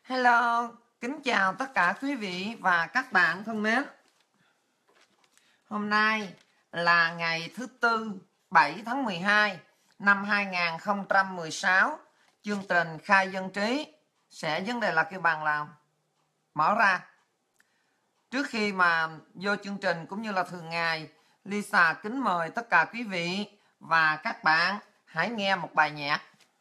Hello, kính chào tất cả quý vị và các bạn thân mến. Hôm nay là ngày thứ Tư 7 tháng 12 năm 2016. Chương trình Khai Dân Trí sẽ vấn đề là kêu bằng là mở ra. Trước khi mà vô chương trình cũng như là thường ngày, Lisa kính mời tất cả quý vị và các bạn hãy nghe một bài nhạc.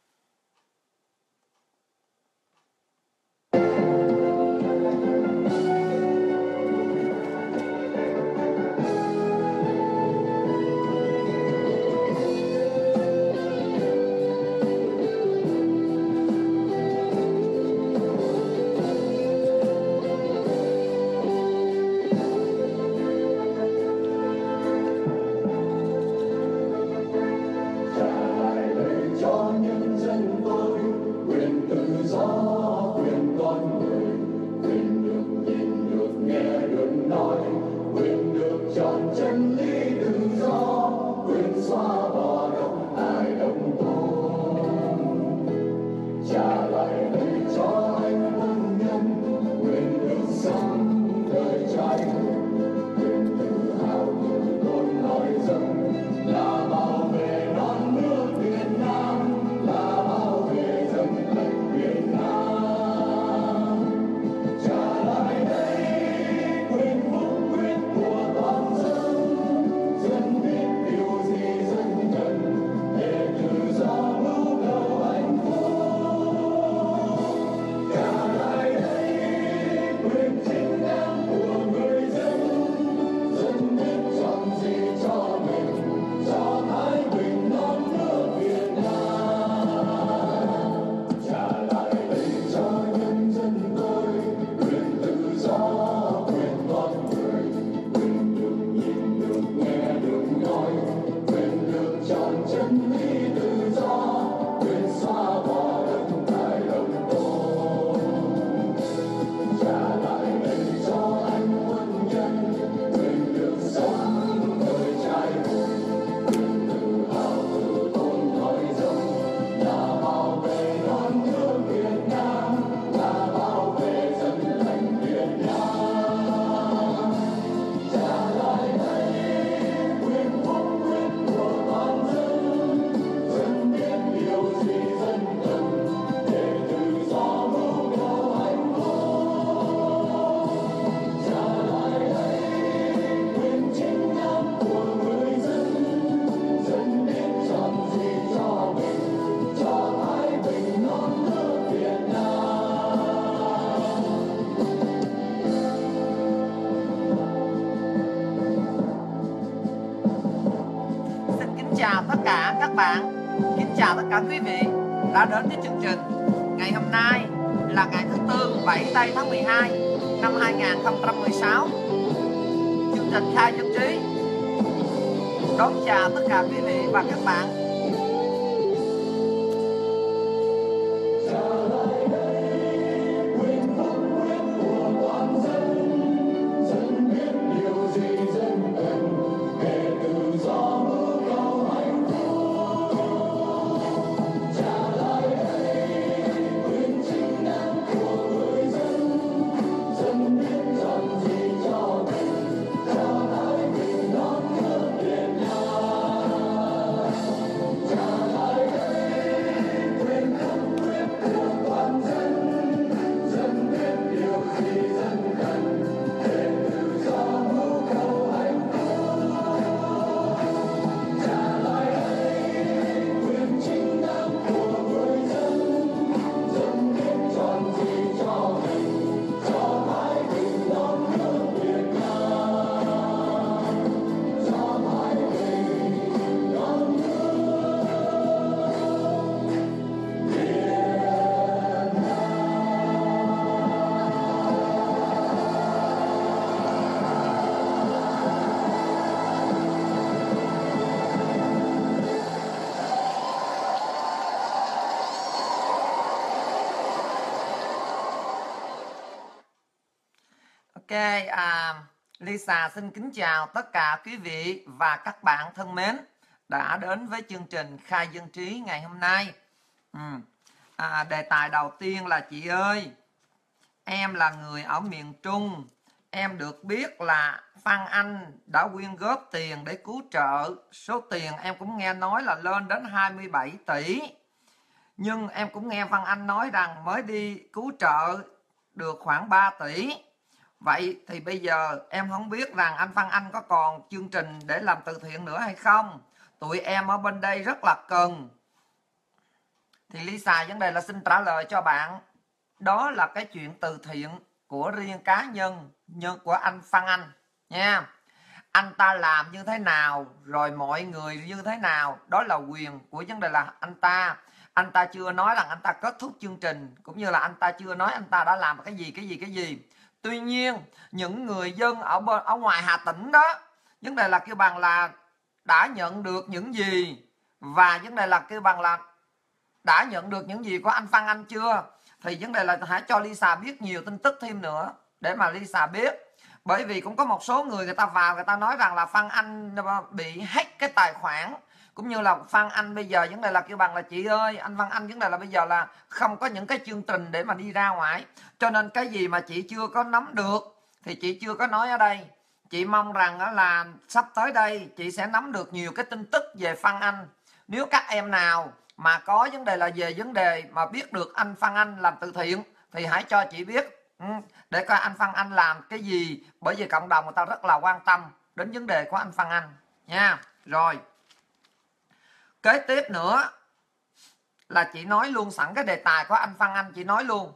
Chào tất cả các bạn, kính chào tất cả quý vị đã đến với chương trình. Ngày hôm nay là ngày thứ Tư 7 tây tháng 12 năm 2016. Chương trình Khai Dân Trí đón chào tất cả quý vị và các bạn. Ok, Lisa xin kính chào tất cả quý vị và các bạn thân mến đã đến với chương trình Khai Dân Trí ngày hôm nay. Đề tài đầu tiên là chị ơi, em là người ở miền Trung, em được biết là Phan Anh đã quyên góp tiền để cứu trợ. Số tiền em cũng nghe nói là lên đến 27 tỷ. Nhưng em cũng nghe Phan Anh nói rằng mới đi cứu trợ được khoảng 3 tỷ. Vậy thì bây giờ em không biết rằng anh Phan Anh có còn chương trình để làm từ thiện nữa hay không? Tụi em ở bên đây rất là cần. Thì Lisa vấn đề là xin trả lời cho bạn. Đó là cái chuyện từ thiện của riêng cá nhân của anh Phan Anh nha. Anh ta làm như thế nào, rồi mọi người như thế nào, đó là quyền của vấn đề là anh ta. Anh ta chưa nói rằng anh ta kết thúc chương trình, cũng như là anh ta chưa nói anh ta đã làm cái gì. Tuy nhiên, những người dân ở ngoài Hà Tĩnh đó, vấn đề là kêu bằng là đã nhận được những gì, và vấn đề là kêu bằng là đã nhận được những gì của anh Phan Anh chưa. Thì vấn đề là hãy cho Lisa biết nhiều tin tức thêm nữa để mà Lisa biết. Bởi vì cũng có một số người ta vào, người ta nói rằng là Phan Anh bị hack cái tài khoản, cũng như là Phan Anh bây giờ vấn đề là kêu bằng là chị ơi, anh Phan Anh vấn đề là bây giờ là không có những cái chương trình để mà đi ra ngoài, cho nên cái gì mà chị chưa có nắm được thì chị chưa có nói ở đây. Chị mong rằng là sắp tới đây chị sẽ nắm được nhiều cái tin tức về Phan Anh. Nếu các em nào mà có vấn đề là về vấn đề mà biết được anh Phan Anh làm từ thiện thì hãy cho chị biết, để coi anh Phan Anh làm cái gì, bởi vì cộng đồng người ta rất là quan tâm đến vấn đề của anh Phan Anh nha. Rồi kế tiếp nữa là chị nói luôn sẵn cái đề tài của anh Phan Anh, chị nói luôn.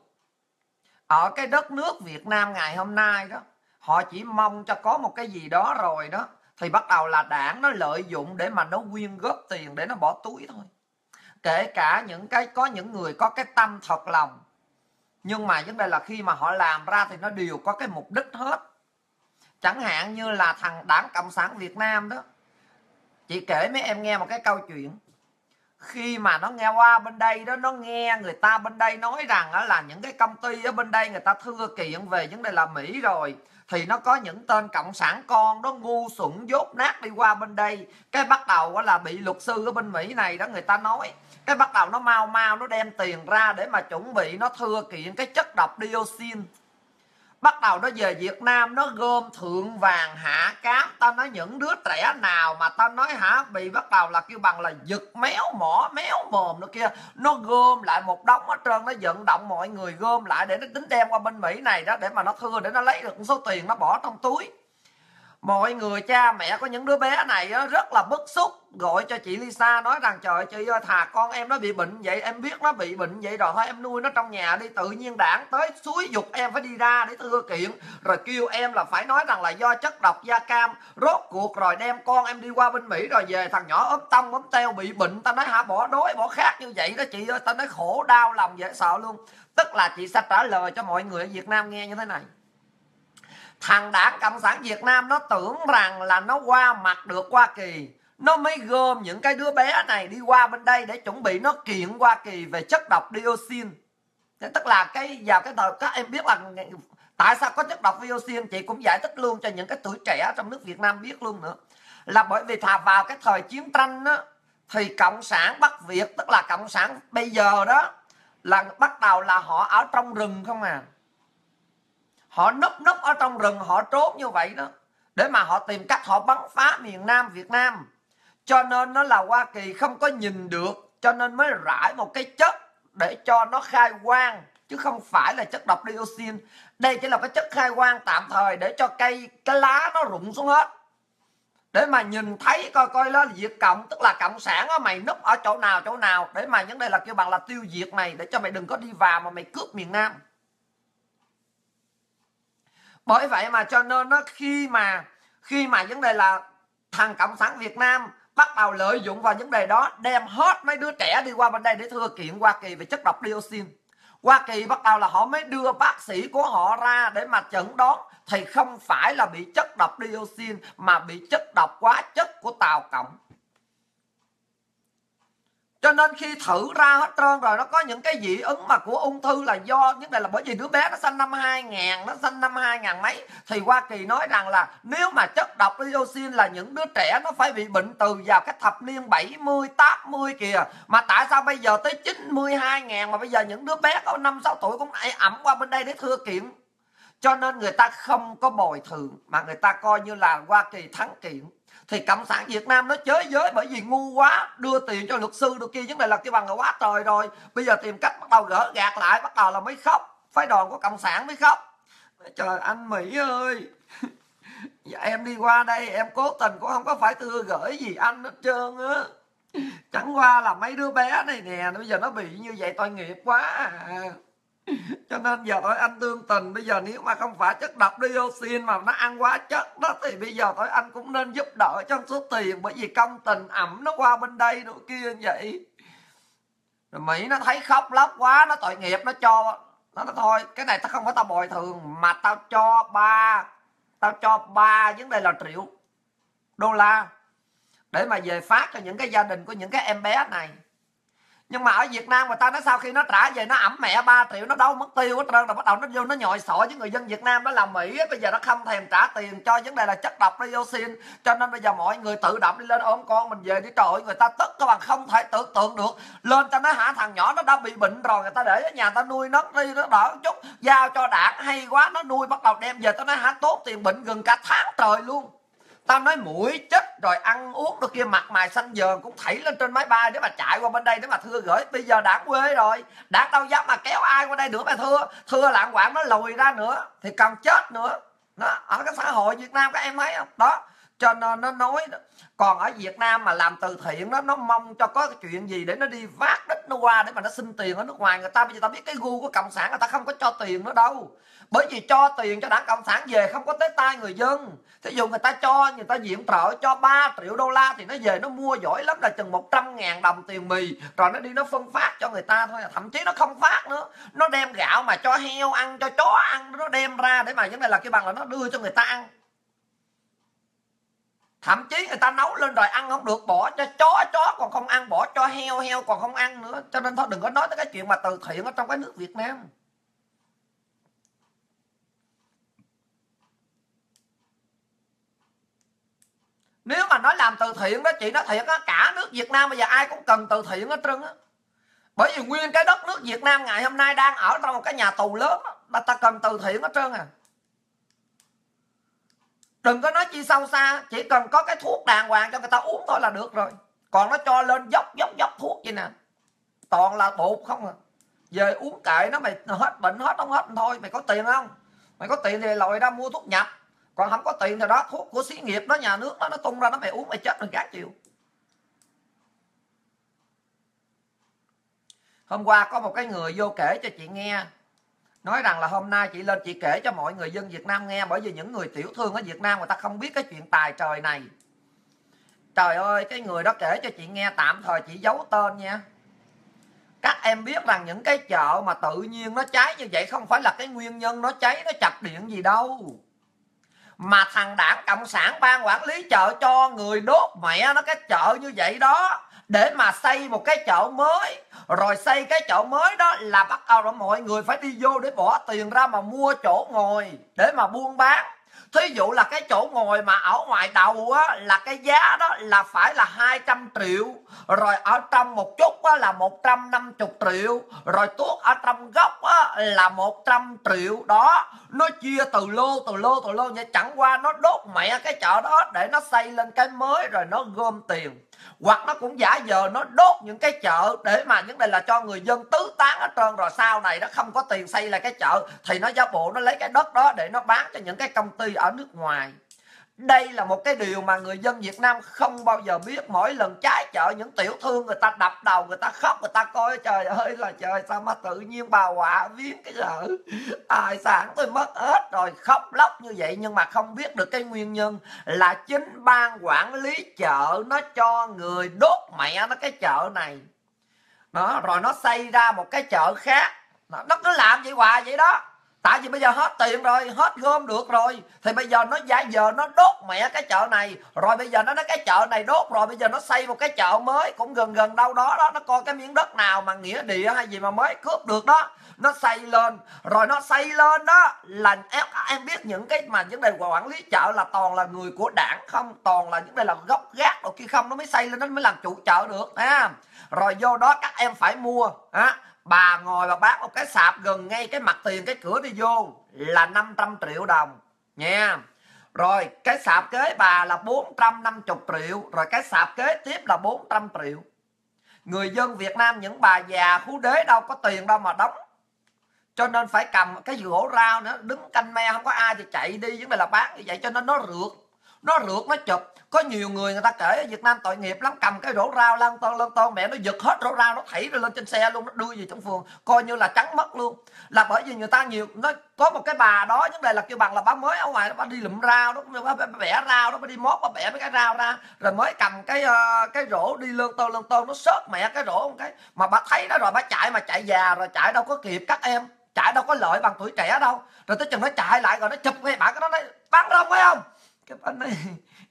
Ở cái đất nước Việt Nam ngày hôm nay đó, họ chỉ mong cho có một cái gì đó rồi đó thì bắt đầu là đảng nó lợi dụng để mà nó quyên góp tiền để nó bỏ túi thôi. Kể cả có những người có cái tâm thật lòng, nhưng mà vấn đề là khi mà họ làm ra thì nó đều có cái mục đích hết. Chẳng hạn như là thằng Đảng Cộng sản Việt Nam đó, chị kể mấy em nghe một cái câu chuyện. Khi mà nó nghe qua bên đây đó, nó nghe người ta bên đây nói rằng là những cái công ty ở bên đây người ta thưa kiện về vấn đề là Mỹ rồi, thì nó có những tên cộng sản con nó ngu xuẩn dốt nát đi qua bên đây, cái bắt đầu là bị luật sư ở bên Mỹ này đó người ta nói, cái bắt đầu nó mau nó đem tiền ra để mà chuẩn bị nó thưa kiện cái chất độc dioxin. Bắt đầu nó về Việt Nam nó gom thượng vàng hạ cám. Tao nói những đứa trẻ nào mà tao nói bị bắt đầu là kêu bằng là giật méo mỏ méo mồm nó kia, nó gom lại một đống hết trơn, nó vận động mọi người gom lại để nó tính đem qua bên Mỹ này đó, để mà nó thưa để nó lấy được một số tiền nó bỏ trong túi. Mọi người cha mẹ có những đứa bé này rất là bức xúc, gọi cho chị Lisa nói rằng trời ơi chị ơi, thà con em nó bị bệnh vậy, em biết nó bị bệnh vậy rồi thôi em nuôi nó trong nhà đi, tự nhiên đảng tới xúi giục em phải đi ra để thưa kiện, rồi kêu em là phải nói rằng là do chất độc da cam, rốt cuộc rồi đem con em đi qua bên Mỹ rồi về thằng nhỏ ốm tông ốm teo bị bệnh, tao nói bỏ đói bỏ khát như vậy đó chị ơi, tao nói khổ đau lòng dễ sợ luôn. Tức là chị sẽ trả lời cho mọi người ở Việt Nam nghe như thế này. Thằng Đảng Cộng sản Việt Nam nó tưởng rằng là nó qua mặt được Hoa Kỳ, nó mới gom những cái đứa bé này đi qua bên đây để chuẩn bị nó kiện Hoa Kỳ về chất độc dioxin. Tức là vào cái thời các em biết là tại sao có chất độc dioxin, chị cũng giải thích luôn cho những cái tuổi trẻ trong nước Việt Nam biết luôn nữa. Là bởi vì vào cái thời chiến tranh đó, thì Cộng sản Bắc Việt, tức là Cộng sản bây giờ đó, là bắt đầu là họ ở trong rừng không à. Họ núp ở trong rừng, họ trốn như vậy đó, để mà họ tìm cách họ bắn phá miền Nam Việt Nam. Cho nên nó là Hoa Kỳ không có nhìn được, cho nên mới rải một cái chất để cho nó khai quang, chứ không phải là chất độc dioxin. Đây chỉ là cái chất khai quang tạm thời để cho cái lá nó rụng xuống hết, để mà nhìn thấy coi là Việt Cộng, tức là Cộng sản á, mày núp ở chỗ nào để mà vấn đề là kêu bằng là tiêu diệt mày, để cho mày đừng có đi vào mà mày cướp miền Nam. Bởi vậy mà cho nên nó khi mà vấn đề là thằng Cộng sản Việt Nam bắt đầu lợi dụng vào vấn đề đó, đem hết mấy đứa trẻ đi qua bên đây để thưa kiện Hoa Kỳ về chất độc dioxin. Hoa Kỳ bắt đầu là họ mới đưa bác sĩ của họ ra để mà chẩn đoán, thì không phải là bị chất độc dioxin mà bị chất độc hóa chất của Tàu Cộng. Cho nên khi thử ra hết trơn rồi nó có những cái dị ứng mà của ung thư là do nhất là bởi vì đứa bé nó sinh năm 2000, nó sinh năm 2000 mấy, thì Hoa Kỳ nói rằng là nếu mà chất độc dioxin là những đứa trẻ nó phải bị bệnh từ vào cái thập niên 70, 80 kìa. Mà tại sao bây giờ tới 92.000 mà bây giờ những đứa bé có 5, 6 tuổi cũng lại ẵm qua bên đây để thưa kiện. Cho nên người ta không có bồi thường mà người ta coi như là Hoa Kỳ thắng kiện. Thì Cộng sản Việt Nam nó chới giới bởi vì ngu quá, đưa tiền cho luật sư được kia, vấn đề là cái bằng là quá trời rồi. Bây giờ tìm cách bắt đầu gỡ gạt lại, bắt đầu là mới khóc, phái đoàn của Cộng sản mới khóc. Trời anh Mỹ ơi, em đi qua đây em cố tình cũng không có phải thưa gửi gì anh hết trơn á. Chẳng qua là mấy đứa bé này nè, bây giờ nó bị như vậy tội nghiệp quá à. Cho nên giờ tôi anh tương tình, bây giờ nếu mà không phải chất độc dioxin mà nó ăn quá chất đó thì bây giờ tôi anh cũng nên giúp đỡ trong số tiền, bởi vì công tình ẩm nó qua bên đây nữa kia như vậy. Rồi Mỹ nó thấy khóc lóc quá, nó tội nghiệp, nó cho nó thôi cái này tao không có tao bồi thường mà tao cho ba vấn đề là triệu đô la để mà về phát cho những cái gia đình của những cái em bé này. Nhưng mà ở Việt Nam người ta nói sau khi nó trả về nó ẵm mẹ 3 triệu nó đâu mất tiêu hết trơn, rồi bắt đầu nó vô nó nhồi sọ với người dân Việt Nam đó là Mỹ á, bây giờ nó không thèm trả tiền cho vấn đề là chất độc dioxin. Cho nên bây giờ mọi người tự động đi lên ôm con mình về đi, trời ơi người ta tức các bạn không thể tưởng tượng được. Lên cho nó hả, thằng nhỏ nó đã bị bệnh rồi, người ta để ở nhà ta nuôi nó đi nó đỡ chút, giao cho đảng hay quá nó nuôi, bắt đầu đem về tao nói hả tốn tiền bệnh gần cả tháng trời luôn. Tao nói mũi chết rồi ăn uống được kia, mặt mày xanh dờn cũng thảy lên trên máy bay để mà chạy qua bên đây để mà thưa gửi. Bây giờ đảng quê rồi, đảng đâu dám mà kéo ai qua đây nữa mà thưa lạng quạng nó lùi ra nữa thì còn chết nữa. Đó, ở cái xã hội Việt Nam các em thấy không đó. Cho nên nó nói đó. Còn ở Việt Nam mà làm từ thiện đó, nó mong cho có cái chuyện gì để nó đi vác đích nó qua để mà nó xin tiền ở nước ngoài. Người ta bây giờ ta biết cái gu của Cộng sản, người ta không có cho tiền nữa đâu. Bởi vì cho tiền cho đảng Cộng sản về không có tới tay người dân. Thí dụ người ta cho, người ta viện trợ cho 3 triệu đô la thì nó về nó mua giỏi lắm là chừng 100.000 đồng tiền mì, rồi nó đi nó phân phát cho người ta thôi. Thậm chí nó không phát nữa, nó đem gạo mà cho heo ăn, cho chó ăn, nó đem ra để mà vấn đề là cái bằng là nó đưa cho người ta ăn. Thậm chí người ta nấu lên rồi ăn không được, bỏ cho chó còn không ăn, bỏ cho heo còn không ăn nữa. Cho nên thôi đừng có nói tới cái chuyện mà từ thiện ở trong cái nước Việt Nam. Nếu mà nói làm từ thiện đó chị nói thiệt á, cả nước Việt Nam bây giờ ai cũng cần từ thiện hết trơn á. Bởi vì nguyên cái đất nước Việt Nam ngày hôm nay đang ở trong một cái nhà tù lớn đó, ta cần từ thiện hết trơn à. Đừng có nói chi sâu xa, chỉ cần có cái thuốc đàng hoàng cho người ta uống thôi là được rồi. Còn nó cho lên dốc thuốc vậy nè, toàn là bột không à. Về uống kệ nó, mày hết bệnh hết không hết thôi. Mày có tiền không? Mày có tiền thì lòi ra mua thuốc nhập. Còn không có tiền thì đó, thuốc của xí nghiệp đó, nhà nước đó, nó tung ra nó mày uống mày chết rồi cả chịu. Hôm qua có một cái người vô kể cho chị nghe, nói rằng là hôm nay chị lên chị kể cho mọi người dân Việt Nam nghe, bởi vì những người tiểu thương ở Việt Nam người ta không biết cái chuyện tài trời này. Trời ơi, cái người đó kể cho chị nghe, tạm thời chị giấu tên nha. Các em biết rằng những cái chợ mà tự nhiên nó cháy như vậy không phải là cái nguyên nhân nó cháy, nó chập điện gì đâu. Mà thằng đảng Cộng sản ban quản lý chợ cho người đốt mẹ nó cái chợ như vậy đó, để mà xây một cái chợ mới. Rồi xây cái chợ mới đó là bắt đầu là mọi người phải đi vô để bỏ tiền ra mà mua chỗ ngồi để mà buôn bán. Thí dụ là cái chỗ ngồi mà ở ngoài đầu á, là cái giá đó là phải là 200 triệu. Rồi ở trong một chút á, là 150 triệu. Rồi tuốt ở trong góc á, là 100 triệu. Đó, nó chia từ lô vậy. Chẳng qua nó đốt mẹ cái chợ đó để nó xây lên cái mới rồi nó gom tiền. Hoặc nó cũng giả vờ nó đốt những cái chợ để mà những đây là cho người dân tứ tán hết trơn. Rồi sau này nó không có tiền xây lại cái chợ thì nó giả bộ nó lấy cái đất đó để nó bán cho những cái công ty ở nước ngoài. Đây là một cái điều mà người dân Việt Nam không bao giờ biết. Mỗi lần trái chợ những tiểu thương người ta đập đầu, người ta khóc, người ta coi trời ơi là trời, sao mà tự nhiên bà họa viếng cái chợ, tài sản tôi mất hết rồi, khóc lóc như vậy. Nhưng mà không biết được cái nguyên nhân là chính ban quản lý chợ nó cho người đốt mẹ nó cái chợ này đó, rồi nó xây ra một cái chợ khác. Nó cứ làm vậy hoài vậy đó. Tại vì bây giờ hết tiền rồi, hết gom được rồi, thì bây giờ nó giả giờ nó đốt mẹ cái chợ này, rồi bây giờ nó nói cái chợ này đốt rồi, bây giờ nó xây một cái chợ mới cũng gần gần đâu đó đó, nó coi cái miếng đất nào mà nghĩa địa hay gì mà mới cướp được đó, nó xây lên. Rồi nó xây lên đó là em biết những cái mà vấn đề quản lý chợ là toàn là người của đảng không, toàn là những đây là gốc gác rồi kia không, nó mới xây lên, nó mới làm chủ chợ được ha. Rồi vô đó các em phải mua á. Bà ngồi và bán một cái sạp gần ngay cái mặt tiền cái cửa đi vô là 500 triệu đồng nha. Rồi cái sạp kế bà là 450 triệu, rồi cái sạp kế tiếp là 400 triệu. Người dân Việt Nam, những bà già khú đế đâu có tiền đâu mà đóng, cho nên phải cầm cái gỗ rau nữa, đứng canh me không có ai thì chạy đi, vấn đề là bán như vậy cho nên nó rượt nó chụp. Có nhiều người người ta kể ở Việt Nam tội nghiệp lắm, cầm cái rổ rau lăn ton mẹ nó giật hết rổ rau, nó thảy lên trên xe luôn, nó đưa về trong phường coi như là trắng mất luôn. Là bởi vì người ta nhiều, nó có một cái bà đó vấn đề là kêu bằng là bà mới ở ngoài, bà đi lụm rau đó, bà bẻ rau đó, bà đi mót bà bẻ mấy cái rau ra, rồi mới cầm cái rổ đi lơn ton nó xớt mẹ cái rổ một cái mà bà thấy đó, rồi bà chạy mà chạy già rồi, chạy đâu có kịp các em, chạy đâu có lợi bằng tuổi trẻ đâu. Rồi tới chừng nó chạy lại rồi nó chụp ngay bạn, cái nó nói bán không phải không, cái anh này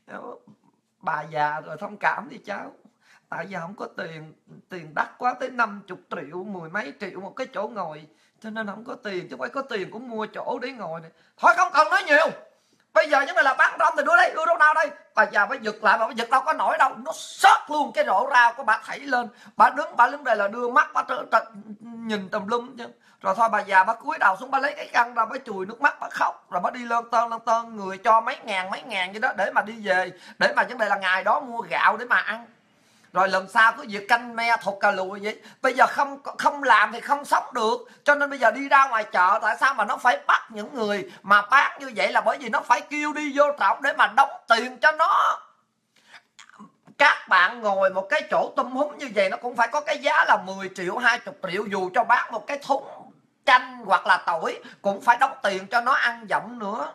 bà già rồi thông cảm đi cháu, tại giờ không có tiền đắt quá, tới 50 triệu, 10 mấy triệu một cái chỗ ngồi, cho nên không có tiền, chứ phải có tiền cũng mua chỗ để ngồi này. Thôi không cần nói nhiều, bây giờ những này là bán rong thì đưa đây, đưa đâu nào đây. Bà già phải giật lại, mà bà giật đâu có nổi đâu, nó sớt luôn cái rổ rau của bà thảy lên, bà đứng đây là đưa mắt bà nhìn tùm lum chứ. Rồi thôi bà già bà cúi đầu xuống, bà lấy cái khăn ra, bà chùi nước mắt, bà khóc, rồi bà đi lơn tơn, người cho mấy ngàn vậy đó để mà đi về, để mà vấn đề là ngày đó mua gạo để mà ăn. Rồi lần sau cứ việc canh me thục cà lùi vậy. Bây giờ không làm thì không sống được, cho nên bây giờ đi ra ngoài chợ, tại sao mà nó phải bắt những người mà bán như vậy, là bởi vì nó phải kêu đi vô trọng để mà đóng tiền cho nó. Các bạn ngồi một cái chỗ tum húm như vậy, nó cũng phải có cái giá là 10 triệu, 20 triệu, dù cho bán một cái thúng chanh hoặc là tỏi cũng phải đóng tiền cho nó ăn dặm nữa.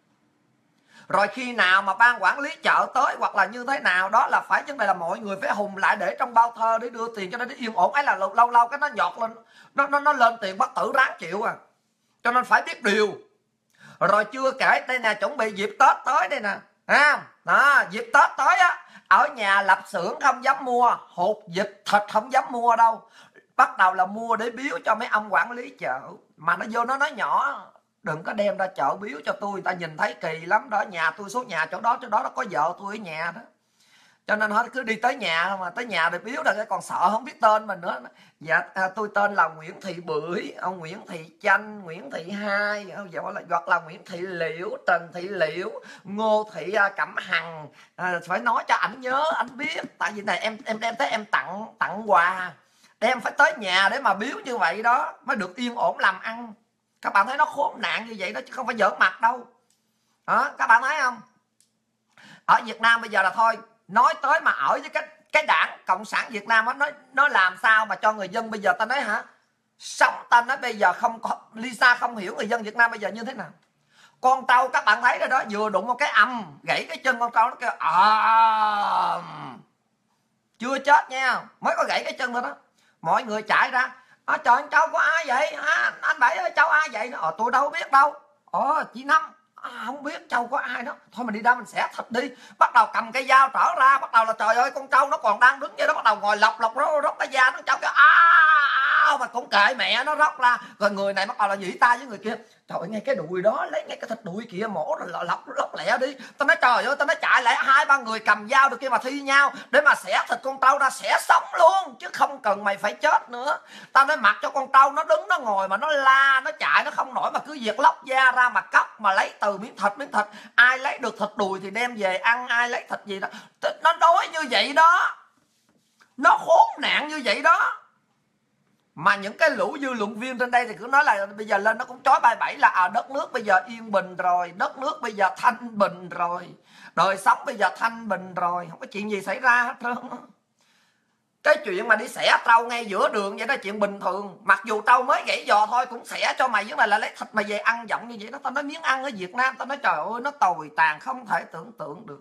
Rồi khi nào mà ban quản lý chợ tới hoặc là như thế nào đó là phải, vấn đề là mọi người phải hùng lại để trong bao thơ để đưa tiền cho nó yên ổn. Ấy là lâu cái nó nhọt lên, nó lên tiền bất tử ráng chịu à, cho nên phải biết điều. Rồi chưa kể đây nè, chuẩn bị dịp Tết tới đây nè ha, đó dịp Tết tới á, ở nhà lập xưởng không dám mua, hột vịt thịt không dám mua đâu, bắt đầu là mua để biếu cho mấy ông quản lý chợ. Mà nó vô nó nói nhỏ, đừng có đem ra chợ biếu cho tôi, người ta nhìn thấy kỳ lắm đó. Nhà tôi số nhà chỗ đó nó có vợ tôi ở nhà đó, cho nên họ cứ đi tới nhà, mà tới nhà để biếu là còn sợ không biết tên mình nữa. Dạ tôi tên là Nguyễn Thị Bưởi, ông Nguyễn Thị Chanh, Nguyễn Thị Hai, hoặc là Nguyễn Thị Liễu, Trần Thị Liễu, Ngô Thị Cẩm Hằng. Phải nói cho ảnh nhớ, ảnh biết, tại vì này em đem tới em tặng quà, đem phải tới nhà để mà biếu như vậy đó mới được yên ổn làm ăn. Các bạn thấy nó khốn nạn như vậy đó, chứ không phải giỡn mặt đâu đó, các bạn thấy không? Ở Việt Nam bây giờ là thôi, nói tới mà ở với cái đảng Cộng sản Việt Nam đó, nó làm sao mà cho người dân bây giờ ta nói hả, sống ta nói bây giờ không có, Lisa không hiểu người dân Việt Nam bây giờ như thế nào. Con trâu các bạn thấy rồi đó, vừa đụng một cái gãy cái chân con trâu, nó kêu chưa chết nha, mới có gãy cái chân thôi đó. Mọi người chạy ra, trời anh Châu có ai vậy? Anh Bảy ơi, Châu ai vậy? Tôi đâu biết đâu. Chị Năm, không biết Châu có ai đó. Thôi mình đi ra mình xẻ thịt đi. Bắt đầu cầm cây dao trở ra, bắt đầu là trời ơi, con trâu nó còn đang đứng vậy đó, bắt đầu ngồi lọc róc cái da nó. Trâu kêu mà cũng kệ mẹ nó róc ra. Rồi người này bắt đầu là dĩ tay với người kia, trời ơi, ngay cái đùi đó, lấy ngay cái thịt đùi kia mổ rồi lóc lẹ đi. Tao nói trời ơi, tao nói chạy lại 2-3 người cầm dao được kia mà thi nhau để mà xẻ thịt con trâu ra, xẻ sống luôn chứ không cần mày phải chết nữa. Tao nói mặc cho con trâu nó đứng nó ngồi mà nó la nó chạy nó không nổi, mà cứ việc lóc da ra mà cóc mà lấy từ miếng thịt. Ai lấy được thịt đùi thì đem về ăn, ai lấy thịt gì đó. Nó đói như vậy đó, nó khốn nạn như vậy đó. Mà những cái lũ dư luận viên trên đây thì cứ nói là bây giờ lên nó cũng chói bay bẫy là đất nước bây giờ yên bình rồi, đất nước bây giờ thanh bình rồi, đời sống bây giờ thanh bình rồi, không có chuyện gì xảy ra hết trơn. Cái chuyện mà đi xẻ trâu ngay giữa đường vậy đó chuyện bình thường, mặc dù trâu mới gãy giò thôi cũng xẻ cho mày, với là lấy thịt mày về ăn giọng như vậy đó. Tao nói miếng ăn ở Việt Nam, tao nói trời ơi, nó tồi tàn không thể tưởng tượng được.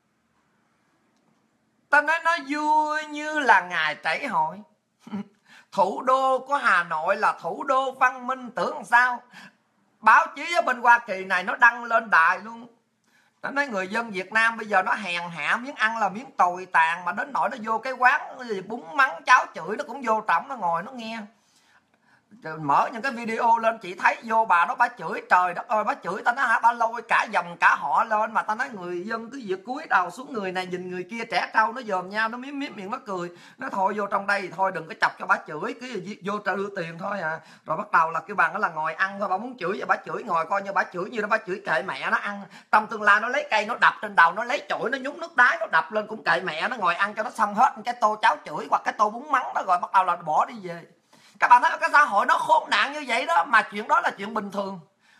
Tao nói nó vui như là ngày trảy hội. Thủ đô của Hà Nội là thủ đô văn minh, tưởng làm sao? Báo chí ở bên Hoa Kỳ này nó đăng lên đài luôn. Nó nói người dân Việt Nam bây giờ nó hèn hạ, miếng ăn là miếng tồi tàn, mà đến nỗi nó vô cái quán bún mắng cháo chửi nó cũng vô trọng, nó ngồi nó nghe. Mở những cái video lên chị thấy vô bà đó, bà chửi trời đất ơi, bà chửi ta nói hả, bà lôi cả dòng cả họ lên, mà ta nói người dân cứ việc cúi đầu xuống, người này nhìn người kia, trẻ trâu nó dòm nhau, nó miếm miếng miệng nó cười, nó thôi vô trong đây thôi đừng có chọc cho bà chửi, cứ vô đưa tiền thôi à. Rồi bắt đầu là cái bàn đó là ngồi ăn thôi, bà muốn chửi vậy bà chửi, ngồi coi như bà chửi như đó, bà chửi kệ mẹ nó ăn. Trong tương lai nó lấy cây nó đập trên đầu, nó lấy chổi nó nhúng nước đái nó đập lên cũng kệ mẹ nó, ngồi ăn cho nó xong hết cái tô cháo chửi hoặc cái tô bún mắng đó, rồi bắt đầu là bỏ đi về. Các bạn thấy cái xã hội nó khốn nạn như vậy đó, mà chuyện đó là chuyện bình thường.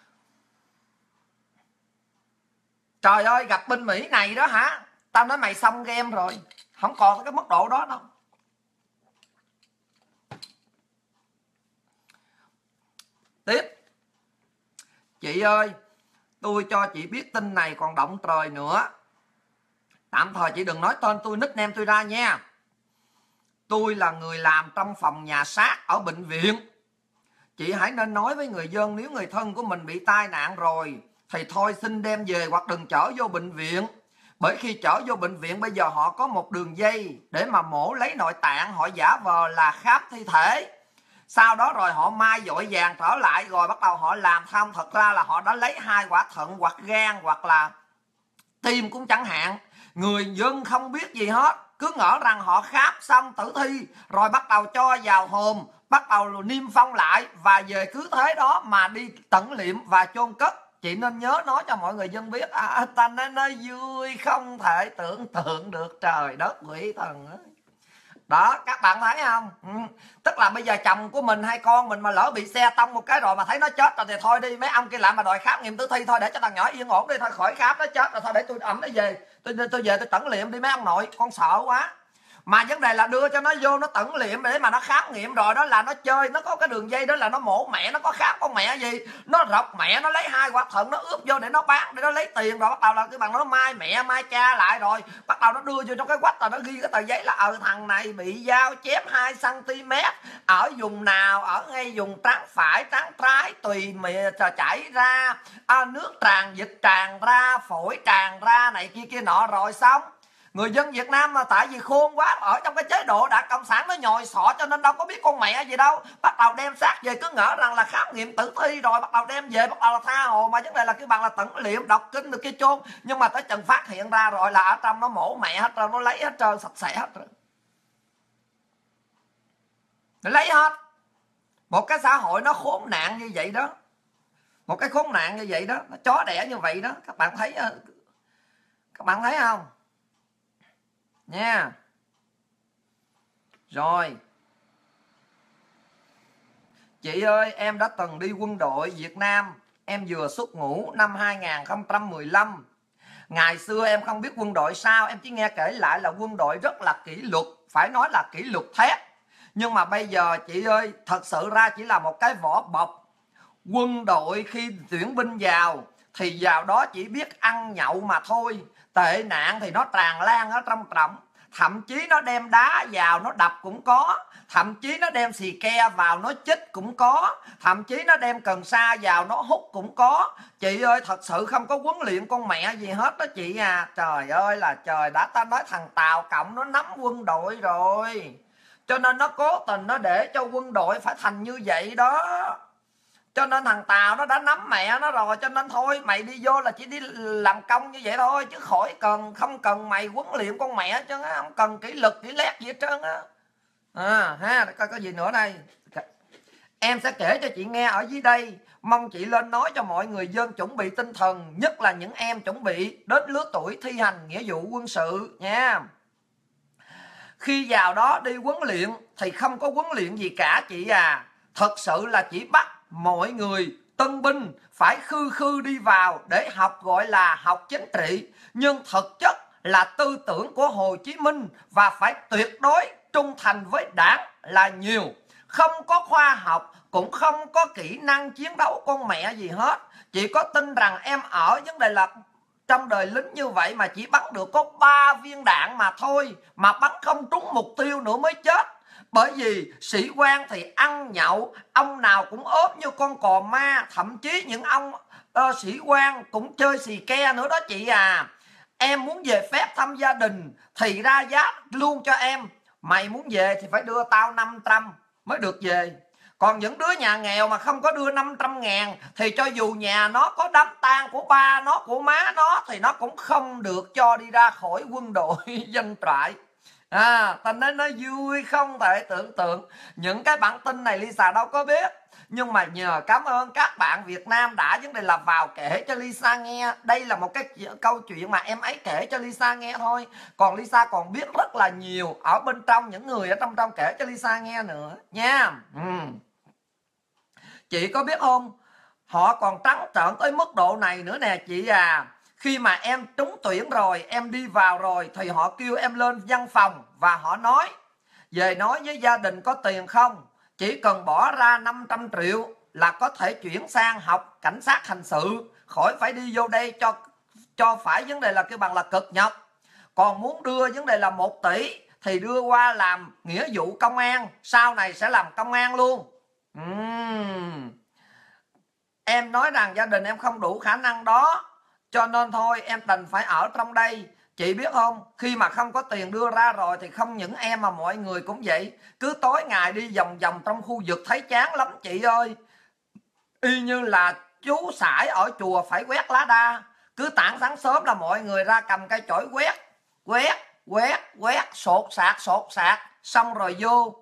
Trời ơi, gặp bên Mỹ này đó hả, tao nói mày xong game rồi, không còn cái mức độ đó đâu. Tiếp. Chị ơi, tôi cho chị biết tin này còn động trời nữa. Tạm thời chị đừng nói tên tôi, nickname tôi ra nha. Tôi là người làm trong phòng nhà xác ở bệnh viện. Chị hãy nên nói với người dân, nếu người thân của mình bị tai nạn rồi thì thôi xin đem về hoặc đừng chở vô bệnh viện. Bởi khi chở vô bệnh viện bây giờ họ có một đường dây để mà mổ lấy nội tạng, họ giả vờ là khám thi thể. Sau đó rồi họ mai vội vàng trở lại rồi bắt đầu họ làm thông. Thật ra là họ đã lấy 2 quả thận hoặc gan hoặc là tim cũng chẳng hạn. Người dân không biết gì hết, cứ ngỡ rằng họ khám xong tử thi rồi bắt đầu cho vào hòm, bắt đầu niêm phong lại và về cứ thế đó mà đi tẩn liệm và chôn cất. Chị nên nhớ nói cho mọi người dân biết. Ta nói vui không thể tưởng tượng được, trời đất quỷ thần ấy. Đó, các bạn thấy không? Tức là bây giờ chồng của mình hay con mình mà lỡ bị xe tông một cái rồi mà thấy nó chết rồi thì thôi đi, mấy ông kia lại mà đòi khám nghiệm tử thi, thôi để cho thằng nhỏ yên ổn đi, thôi khỏi khám, nó chết rồi thôi để tôi ẩm nó về, tôi về tôi tẩn liệm đi mấy ông nội, con sợ quá. Mà vấn đề là đưa cho nó vô nó tẩn liệm để mà nó khám nghiệm rồi đó là nó chơi, nó có cái đường dây đó là nó mổ mẹ, nó có khám con mẹ gì, nó rọc mẹ, nó lấy 2 quả thận nó ướp vô để nó bán, để nó lấy tiền, rồi bắt đầu là cái bằng nó mai mẹ mai cha lại, rồi bắt đầu nó đưa vô trong cái quách rồi nó ghi cái tờ giấy là thằng này bị dao chém 2 cm ở vùng nào, ở ngay vùng trán phải trán trái, tùy mẹ chảy ra, nước tràn dịch tràn ra, phổi tràn ra này kia kia nọ, rồi xong. Người dân Việt Nam mà tại vì khôn quá, ở trong cái chế độ Đảng Cộng sản nó nhồi sọ cho nên đâu có biết con mẹ gì đâu. Bắt đầu đem xác về cứ ngỡ rằng là khám nghiệm tử thi rồi bắt đầu đem về, bắt đầu là tha hồ, mà vấn đề là cái bằng là tẩn liệm, đọc kinh được cái chôn. Nhưng mà tới chừng phát hiện ra rồi là ở trong nó mổ mẹ hết rồi, nó lấy hết trơn, sạch sẽ hết rồi. Nó lấy hết. Một cái xã hội nó khốn nạn như vậy đó. Một cái khốn nạn như vậy đó, nó chó đẻ như vậy đó. Các bạn thấy không? Nha. Rồi. Chị ơi, em đã từng đi quân đội Việt Nam. Em vừa xuất ngũ năm 2015. Ngày xưa em không biết quân đội sao, em chỉ nghe kể lại là quân đội rất là kỷ luật, phải nói là kỷ luật thép. Nhưng mà bây giờ chị ơi, thật sự ra chỉ là một cái vỏ bọc. Quân đội khi tuyển binh vào thì vào đó chỉ biết ăn nhậu mà thôi. Tệ nạn thì nó tràn lan ở trong trọng. Thậm chí nó đem đá vào nó đập cũng có. Thậm chí nó đem xì ke vào nó chích cũng có. Thậm chí nó đem cần sa vào nó hút cũng có. Chị ơi, thật sự không có huấn luyện con mẹ gì hết đó chị à. Trời ơi là trời, đã ta nói thằng Tàu Cộng nó nắm quân đội rồi, cho nên nó cố tình nó để cho quân đội phải thành như vậy đó. Cho nên thằng Tàu nó đã nắm mẹ nó rồi, cho nên thôi mày đi vô là chỉ đi làm công như vậy thôi, chứ không cần mày huấn luyện con mẹ chứ, không cần kỷ luật kỷ lét gì hết trơn á. Ha, coi có gì nữa đây. Em sẽ kể cho chị nghe ở dưới đây, mong chị lên nói cho mọi người dân chuẩn bị tinh thần, nhất là những em chuẩn bị đến lứa tuổi thi hành nghĩa vụ quân sự nha. Khi vào đó đi huấn luyện thì không có huấn luyện gì cả chị à. Thật sự là chỉ bắt mọi người tân binh phải khư đi vào để học, gọi là học chính trị, nhưng thực chất là tư tưởng của Hồ Chí Minh và phải tuyệt đối trung thành với đảng là nhiều. Không có khoa học, cũng không có kỹ năng chiến đấu con mẹ gì hết. Chỉ có tin rằng em ở vấn đề là trong đời lính như vậy mà chỉ bắn được có 3 viên đạn mà thôi, mà bắn không trúng mục tiêu nữa mới chết. Bởi vì sĩ quan thì ăn nhậu, ông nào cũng ốp như con cò ma. Thậm chí những ông sĩ quan cũng chơi xì ke nữa đó chị à. Em muốn về phép thăm gia đình thì ra giá luôn cho em. Mày muốn về thì phải đưa tao 500 mới được về. Còn những đứa nhà nghèo mà không có đưa 500.000 thì cho dù nhà nó có đám tang của ba nó, của má nó, thì nó cũng không được cho đi ra khỏi quân đội dân trại. Thành nên nó vui không thể tưởng tượng. Những cái bản tin này Lisa đâu có biết, nhưng mà nhờ cảm ơn các bạn Việt Nam đã vấn đề là vào kể cho Lisa nghe. Đây là một cái câu chuyện mà em ấy kể cho Lisa nghe thôi. Còn Lisa còn biết rất là nhiều ở bên trong, những người ở trong kể cho Lisa nghe nữa nha. Chị có biết không, họ còn trắng trợn tới mức độ này nữa nè chị à. Khi mà em trúng tuyển rồi, em đi vào rồi, thì họ kêu em lên văn phòng và họ nói với gia đình có tiền không, chỉ cần bỏ ra 500 triệu là có thể chuyển sang học cảnh sát hình sự, khỏi phải đi vô đây cho phải vấn đề là kêu bằng là cực nhọc. Còn muốn đưa vấn đề là 1 tỷ thì đưa qua làm nghĩa vụ công an, sau này sẽ làm công an luôn. Em nói rằng gia đình em không đủ khả năng đó, cho nên thôi em đành phải ở trong đây. Chị biết không, khi mà không có tiền đưa ra rồi thì không những em mà mọi người cũng vậy. Cứ tối ngày đi vòng vòng trong khu vực thấy chán lắm chị ơi. Y như là chú sải ở chùa phải quét lá đa. Cứ tảng sáng sớm là mọi người ra cầm cây chổi quét, sột sạc, xong rồi vô.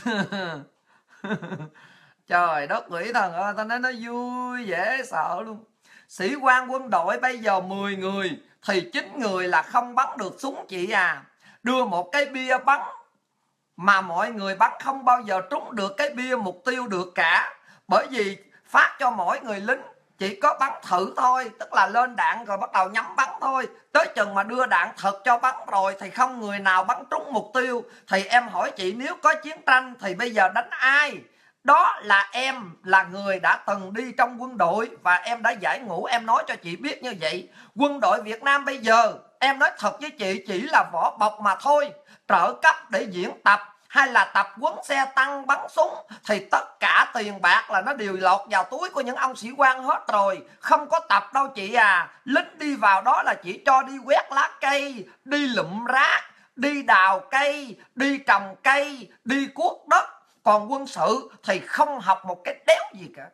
Trời đất quỷ thần ơi, tao nói nó vui dễ sợ luôn. Sĩ quan quân đội bây giờ 10 người thì 9 người là không bắn được súng chị à. Đưa một cái bia bắn mà mọi người bắn không bao giờ trúng được cái bia mục tiêu được cả. Bởi vì phát cho mỗi người lính chỉ có bắn thử thôi, tức là lên đạn rồi bắt đầu nhắm bắn thôi. Tới chừng mà đưa đạn thật cho bắn rồi thì không người nào bắn trúng mục tiêu. Thì em hỏi chị, nếu có chiến tranh thì bây giờ đánh ai? Đó là em là người đã từng đi trong quân đội và em đã giải ngũ, em nói cho chị biết như vậy. Quân đội Việt Nam bây giờ, em nói thật với chị, chỉ là vỏ bọc mà thôi. Trợ cấp để diễn tập hay là tập huấn xe tăng bắn súng thì tất cả tiền bạc là nó đều lọt vào túi của những ông sĩ quan hết rồi. Không có tập đâu chị à. Lính đi vào đó là chỉ cho đi quét lá cây, đi lụm rác, đi đào cây, đi trồng cây, đi cuốc đất. Còn quân sự thì không học một cái đéo gì cả.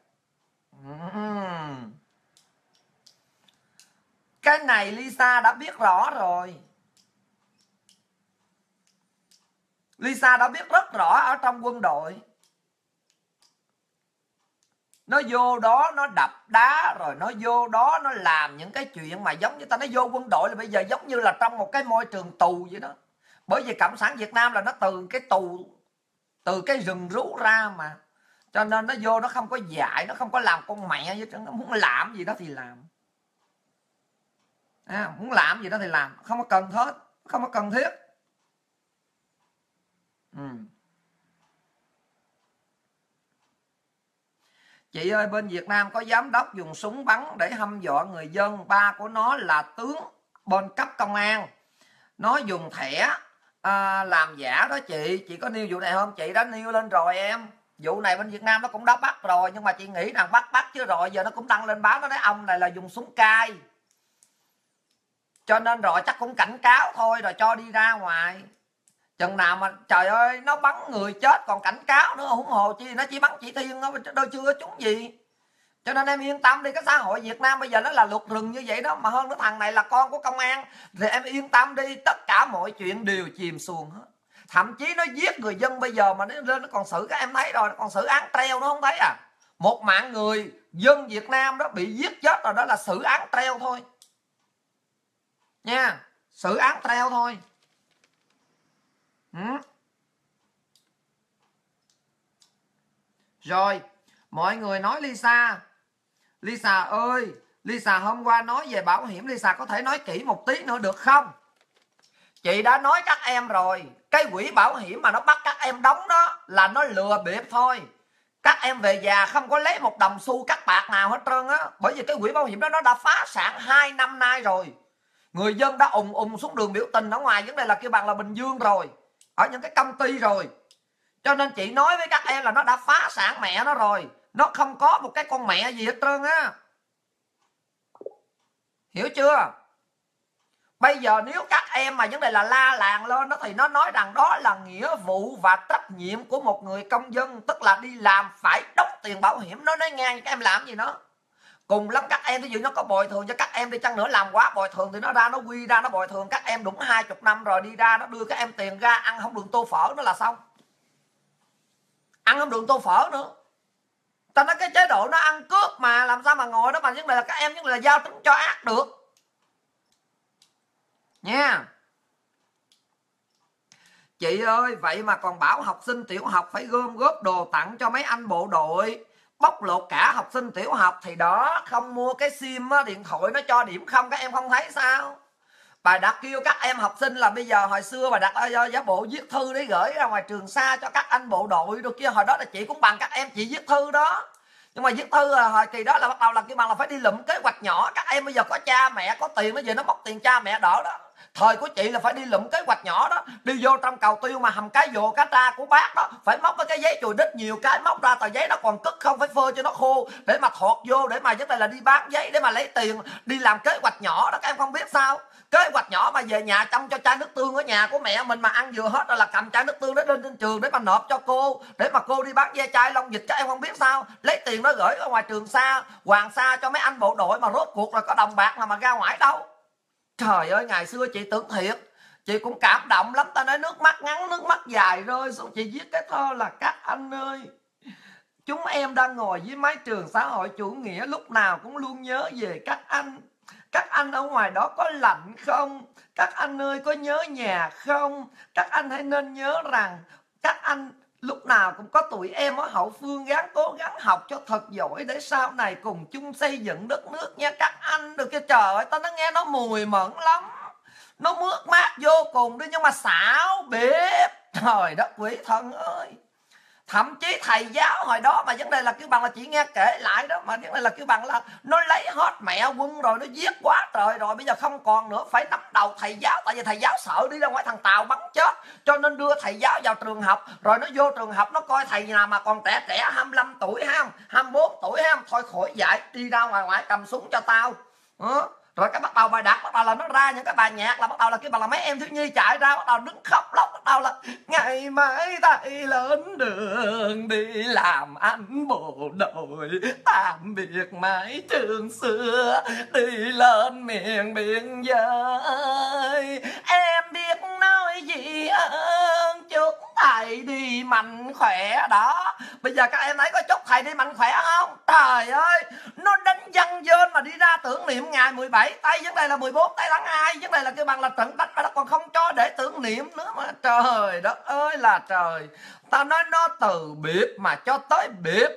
Cái này Lisa đã biết rõ rồi. Lisa đã biết rất rõ ở trong quân đội. Nó vô đó nó đập đá, rồi nó vô đó nó làm những cái chuyện mà giống như ta nói vô quân đội là bây giờ giống như là trong một cái môi trường tù vậy đó. Bởi vì Cộng sản Việt Nam là nó từ cái tù, từ cái rừng rú ra mà. Cho nên nó vô nó không có dạy, nó không có làm con mẹ vậy. Nó muốn làm gì đó thì làm. Muốn làm gì đó thì làm, không có cần hết, không có cần thiết. Chị ơi, bên Việt Nam có giám đốc dùng súng bắn để hăm dọa người dân. Ba của nó là tướng bên cấp công an. Nó dùng thẻ làm giả đó chị. Chị có nêu vụ này không? Chị đã nêu lên rồi em. Vụ này bên Việt Nam nó cũng đã bắt rồi. Nhưng mà chị nghĩ rằng bắt chứ rồi. Giờ nó cũng đăng lên báo, nó nói ông này là dùng súng cai. Cho nên rồi chắc cũng cảnh cáo thôi, rồi cho đi ra ngoài. Chừng nào mà trời ơi nó bắn người chết còn cảnh cáo nữa, huống hồ chi nó chỉ bắn chị Thiên đâu, chưa trúng gì. Cho nên em yên tâm đi, cái xã hội Việt Nam bây giờ nó là luật rừng như vậy đó. Mà hơn nữa thằng này là con của công an thì em yên tâm đi, tất cả mọi chuyện đều chìm xuồng hết. Thậm chí nó giết người dân bây giờ mà nó lên nó còn xử, các em thấy rồi, nó còn xử án treo, nó không thấy à. Một mạng người dân Việt Nam đó bị giết chết rồi, đó là xử án treo thôi nha, xử án treo thôi. Rồi mọi người nói Lisa ơi, Lisa hôm qua nói về bảo hiểm, Lisa có thể nói kỹ một tí nữa được không? Chị đã nói các em rồi, cái quỹ bảo hiểm mà nó bắt các em đóng đó là nó lừa bịp thôi. Các em về già không có lấy một đồng xu cắt bạc nào hết trơn á. Bởi vì cái quỹ bảo hiểm đó nó đã phá sản 2 năm nay rồi. Người dân đã ùng xuống đường biểu tình ở ngoài vấn đề là kêu bằng là Bình Dương rồi, ở những cái công ty rồi. Cho nên chị nói với các em là nó đã phá sản mẹ nó rồi, nó không có một cái con mẹ gì hết trơn á, hiểu chưa? Bây giờ nếu các em mà vấn đề là la làng lên đó thì nó nói rằng đó là nghĩa vụ và trách nhiệm của một người công dân, tức là đi làm phải đóng tiền bảo hiểm. Nó nói ngang các em làm gì nó. Cùng lắm các em ví dụ nó có bồi thường cho các em đi chăng nữa, làm quá bồi thường thì nó ra nó quy ra nó bồi thường các em đúng 20 năm rồi, đi ra nó đưa các em tiền ra ăn không được tô phở nữa là xong. Ăn không được tô phở nữa. Ta nói cái chế độ nó ăn cướp mà làm sao mà ngồi đó mà vấn đề là các em vấn đề là giao tính cho ác được nha. Chị ơi, vậy mà còn bảo học sinh tiểu học phải gom góp đồ tặng cho mấy anh bộ đội, bóc lột cả học sinh tiểu học. Thì đó, không mua cái sim điện thoại nó cho điểm không, các em không thấy sao? Bà đặt kêu các em học sinh là bây giờ hồi xưa bà đặt giá bộ viết thư để gửi ra ngoài Trường Sa cho các anh bộ đội đồ kia. Hồi đó là chị cũng bằng các em, chị viết thư đó. Nhưng mà viết thư hồi kỳ đó là bắt đầu là cái bằng là phải đi lụm kế hoạch nhỏ. Các em bây giờ có cha mẹ có tiền nó về nó móc tiền cha mẹ đỡ đó. Thời của chị là phải đi lụm kế hoạch nhỏ đó, đi vô trong cầu tiêu mà hầm cái vồ cá tra của bác đó, phải móc cái giấy chùi đít nhiều cái, móc ra tờ giấy nó còn cất không, phải phơi cho nó khô để mà thọt vô để mà vấn đề là đi bán giấy để mà lấy tiền, đi làm kế hoạch nhỏ đó. Các em không biết sao? Kế hoạch nhỏ mà về nhà trong cho chai nước tương ở nhà của mẹ mình mà ăn vừa hết rồi là cầm chai nước tương đó lên trên trường để mà nộp cho cô, để mà cô đi bán ve chai Long Dịch. Các em không biết sao? Lấy tiền đó gửi ở ngoài Trường Sa, Hoàng Sa cho mấy anh bộ đội mà rốt cuộc là có đồng bạc nào mà ra ngoài đâu. Trời ơi, ngày xưa chị tưởng thiệt, chị cũng cảm động lắm. Ta nói nước mắt ngắn nước mắt dài rơi xuống, chị viết cái thơ là các anh ơi, chúng em đang ngồi dưới mái trường xã hội chủ nghĩa, lúc nào cũng luôn nhớ về các anh. Các anh ở ngoài đó có lạnh không? Các anh ơi có nhớ nhà không? Các anh hãy nên nhớ rằng các anh lúc nào cũng có tụi em ở hậu phương gắng cố gắng học cho thật giỏi để sau này cùng chung xây dựng đất nước nha các anh. Được chưa? Trời ơi, tao nó nghe nó mùi mẫn lắm, nó mướt mát vô cùng đi, nhưng mà xảo bịp. Trời đất quý thân ơi, thậm chí thầy giáo hồi đó mà vấn đề là kêu bằng là chị nghe kể lại đó, mà vấn đề là kêu bằng là nó lấy hết mẹ quân rồi, nó giết quá trời rồi, bây giờ không còn nữa, phải nắm đầu thầy giáo. Tại vì thầy giáo sợ đi ra ngoài thằng Tàu bắn chết, cho nên đưa thầy giáo vào trường học, rồi nó vô trường học nó coi thầy nào mà còn trẻ trẻ 25 tuổi ha, 24 tuổi ha, thôi khỏi dạy, đi ra ngoài cầm súng cho tao. Rồi cái bắt đầu bài đặt, bắt đầu là nó ra những cái bài nhạc, là bắt đầu là cái là mấy em thiếu nhi chạy ra bắt đầu đứng khóc lóc, bắt đầu là ngày mai thầy lớn đường đi làm anh bộ đội, tạm biệt mái trường xưa đi lên miền biên giới. Em biết nói gì ơn, chúc thầy đi mạnh khỏe đó. Bây giờ các em thấy có chúc thầy đi mạnh khỏe không? Trời ơi, nó đánh dân dơn mà đi ra tưởng niệm ngày 17 tây, vấn đề là 14 tây tháng 2, vấn đề là cái bằng là trận đánh mà nó còn không cho để tưởng niệm nữa mà. Trời đất ơi là trời, tao nói nó từ biệt mà cho tới biệt.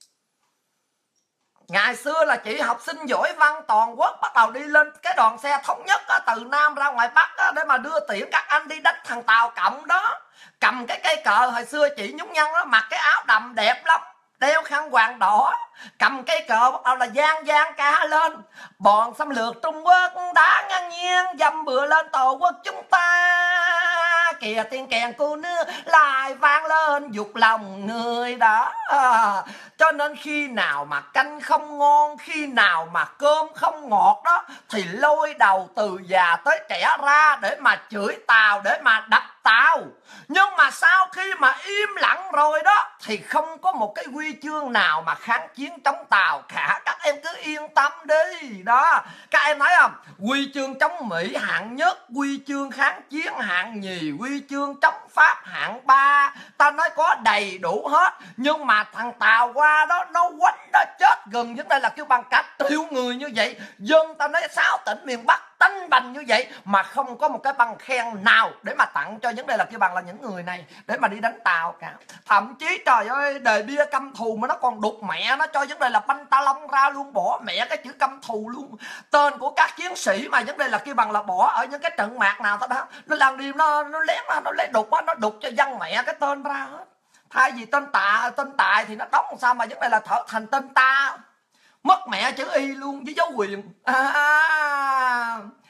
Ngày xưa là chị học sinh giỏi văn toàn quốc bắt đầu đi lên cái đoàn xe thống nhất á, từ Nam ra ngoài Bắc á, để mà đưa tiễn các anh đi đánh thằng Tàu Cộng đó. Cầm cái cây cờ, hồi xưa chị Nhúng Nhân đó mặc cái áo đầm đẹp lắm, đeo khăn quàng đỏ, cầm cây cờ bắt đầu là giang ca lên. Bọn xâm lược Trung Quốc đã ngang nhiên dầm bừa lên tổ quốc chúng ta, kìa tiếng kèn cô nưa lại vang lên dục lòng người đó. Cho nên khi nào mà canh không ngon, khi nào mà cơm không ngọt đó, thì lôi đầu từ già tới trẻ ra để mà chửi Tàu, để mà đập Tàu. Nhưng mà sau khi mà im lặng rồi đó thì không có một cái huy chương nào mà kháng chiến chống Tàu cả. Các em cứ yên tâm đi đó. Các em thấy không? Huy chương chống Mỹ hạng nhất, huy chương kháng chiến hạng nhì, huy chương chống Pháp hạng 3. Ta nói có đầy đủ hết. Nhưng mà thằng Tàu qua đó nó quánh nó chết gần vấn đề là kêu bằng cả triệu người như vậy. Dân ta nói 6 tỉnh miền Bắc tanh bành như vậy mà không có một cái bằng khen nào để mà tặng cho vấn đề là kêu bằng là những người này để mà đi đánh Tàu cả. Thậm chí trời ơi, đề bia căm thù mà nó còn đục mẹ nó cho vấn đề là banh ta long ra luôn, bỏ mẹ cái chữ căm thù luôn. Tên của các chiến sĩ mà vấn đề là kêu bằng là bỏ ở những cái trận mạc nào ta đó, nó làm điều nó lén ra, nó lấy đục á, nó đục cho dân mẹ cái tên ra hết. Thay vì tên Tài thì nó đóng sao mà vấn đề là thở thành tên Ta, mất mẹ chữ Y luôn với dấu quyền.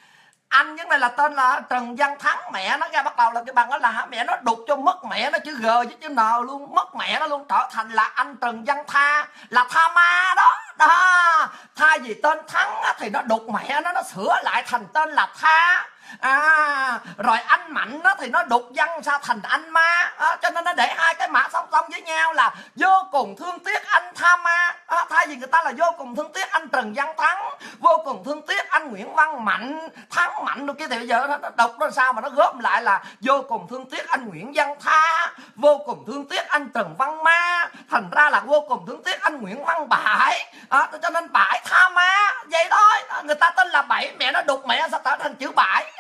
Anh vấn này là tên là Trần Văn Thắng. Mẹ nó ra bắt đầu là cái bằng đó là mẹ nó đục cho mất mẹ nó chữ G với chữ N luôn, mất mẹ nó luôn, trở thành là anh Trần Văn Tha, là tha ma đó. Đó, thay vì tên Thắng thì nó đục mẹ nó sửa lại thành tên là Tha. Rồi anh Mạnh đó thì nó đục Văn sao thành anh Ma. Cho nên nó để hai cái mã song song với nhau là vô cùng thương tiếc anh Tha Ma. Thay vì người ta là vô cùng thương tiếc anh Trần Văn Thắng, vô cùng thương tiếc anh Nguyễn Văn Mạnh, Thắng Mạnh đâu kia, thì bây giờ nó đọc nó sao mà nó góp lại là vô cùng thương tiếc anh Nguyễn Văn Tha, vô cùng thương tiếc anh Trần Văn Ma, thành ra là vô cùng thương tiếc anh Nguyễn Văn Bãi. Cho nên Bãi Tha Ma vậy thôi. Người ta tên là Bảy, mẹ nó đục mẹ sao trở thành chữ Bãi.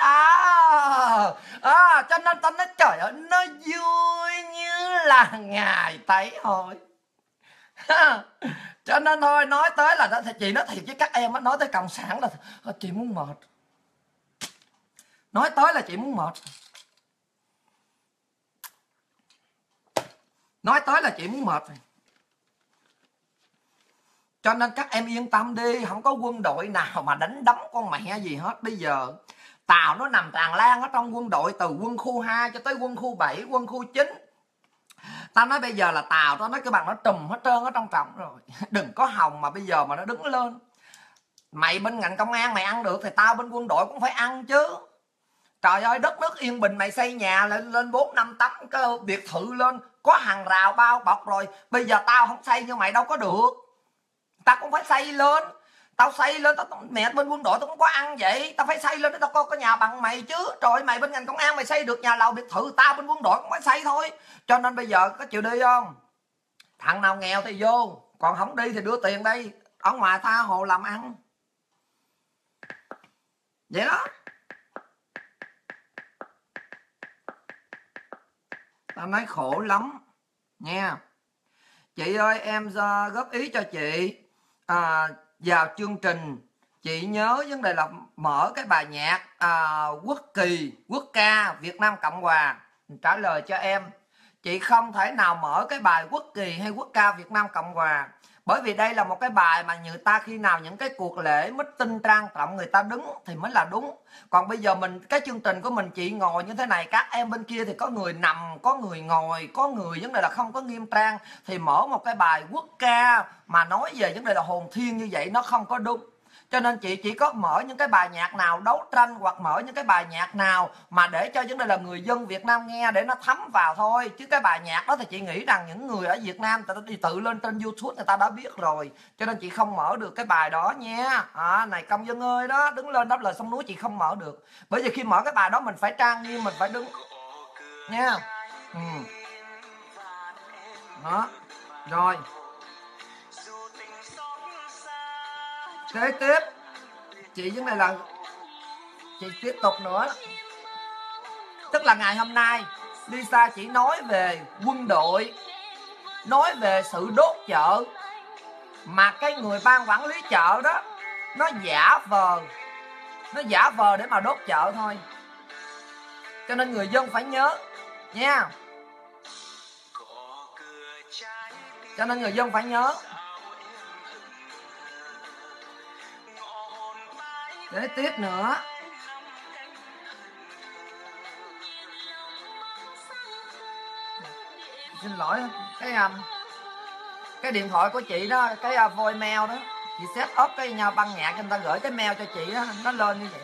Cho nên tao nói trời ơi, nó vui như là ngày tấy thôi. Cho nên thôi, nói tới là chị nói thiệt với các em, nói tới cộng sản là chị muốn mệt. Nói tới là chị muốn mệt. Nói tới là chị muốn mệt. Cho nên các em yên tâm đi, không có quân đội nào mà đánh đấm con mẹ gì hết. Bây giờ Tàu nó nằm tràn lan ở trong quân đội, từ quân khu 2 cho tới quân khu 7, quân khu 9. Tao nói bây giờ là Tàu, tao nói cái bằng nó trùm hết trơn ở trong trọng rồi. Đừng có hòng mà bây giờ mà nó đứng lên. Mày bên ngành công an mày ăn được thì tao bên quân đội cũng phải ăn chứ. Trời ơi, đất nước yên bình mày xây nhà lên 4-5 tấm cái biệt thự lên, có hàng rào bao bọc rồi. Bây giờ tao không xây như mày đâu có được. Tao cũng phải xây lên. Tao xây lên, mẹ bên quân đội tao không có ăn vậy. Tao phải xây lên để tao có nhà bằng mày chứ. Trời, mày bên ngành công an mày xây được nhà lầu biệt thự, tao bên quân đội cũng phải xây thôi. Cho nên bây giờ có chịu đi không? Thằng nào nghèo thì vô, còn không đi thì đưa tiền đây, ở ngoài tha hồ làm ăn. Vậy đó. Tao nói khổ lắm nha. Chị ơi, em góp ý cho chị vào chương trình. Chị nhớ vấn đề là mở cái bài nhạc quốc ca Việt Nam Cộng Hòa. Trả lời cho em, chị không thể nào mở cái bài quốc kỳ hay quốc ca Việt Nam Cộng Hòa, bởi vì đây là một cái bài mà người ta khi nào những cái cuộc lễ meeting trang trọng người ta đứng thì mới là đúng. Còn bây giờ cái chương trình của mình chị ngồi như thế này, các em bên kia thì có người nằm, có người ngồi, có người vấn đề là không có nghiêm trang, thì mở một cái bài quốc ca mà nói về vấn đề là hồn thiên như vậy nó không có đúng. Cho nên chị chỉ có mở những cái bài nhạc nào đấu tranh, hoặc mở những cái bài nhạc nào mà để cho vấn đề là người dân Việt Nam nghe để nó thấm vào thôi. Chứ cái bài nhạc đó thì chị nghĩ rằng những người ở Việt Nam người ta đi tự lên trên YouTube người ta đã biết rồi. Cho nên chị không mở được cái bài đó nha. Này công dân ơi đó, đứng lên đáp lời sông núi chị không mở được. Bởi vì khi mở cái bài đó mình phải trang nghiêm, mình phải đứng nha. Đó. Rồi. Kế tiếp chị vấn đề là chị tiếp tục nữa, tức là ngày hôm nay Lisa chỉ nói về quân đội, nói về sự đốt chợ, mà cái người ban quản lý chợ đó nó giả vờ để mà đốt chợ thôi. Cho nên người dân phải nhớ nha. Cho nên người dân phải nhớ. Để tiếp nữa, xin lỗi, cái điện thoại của chị đó, cái voicemail đó, chị set up cái nhau băng nhạc cho người ta gửi cái mail cho chị đó, nó lên như vậy.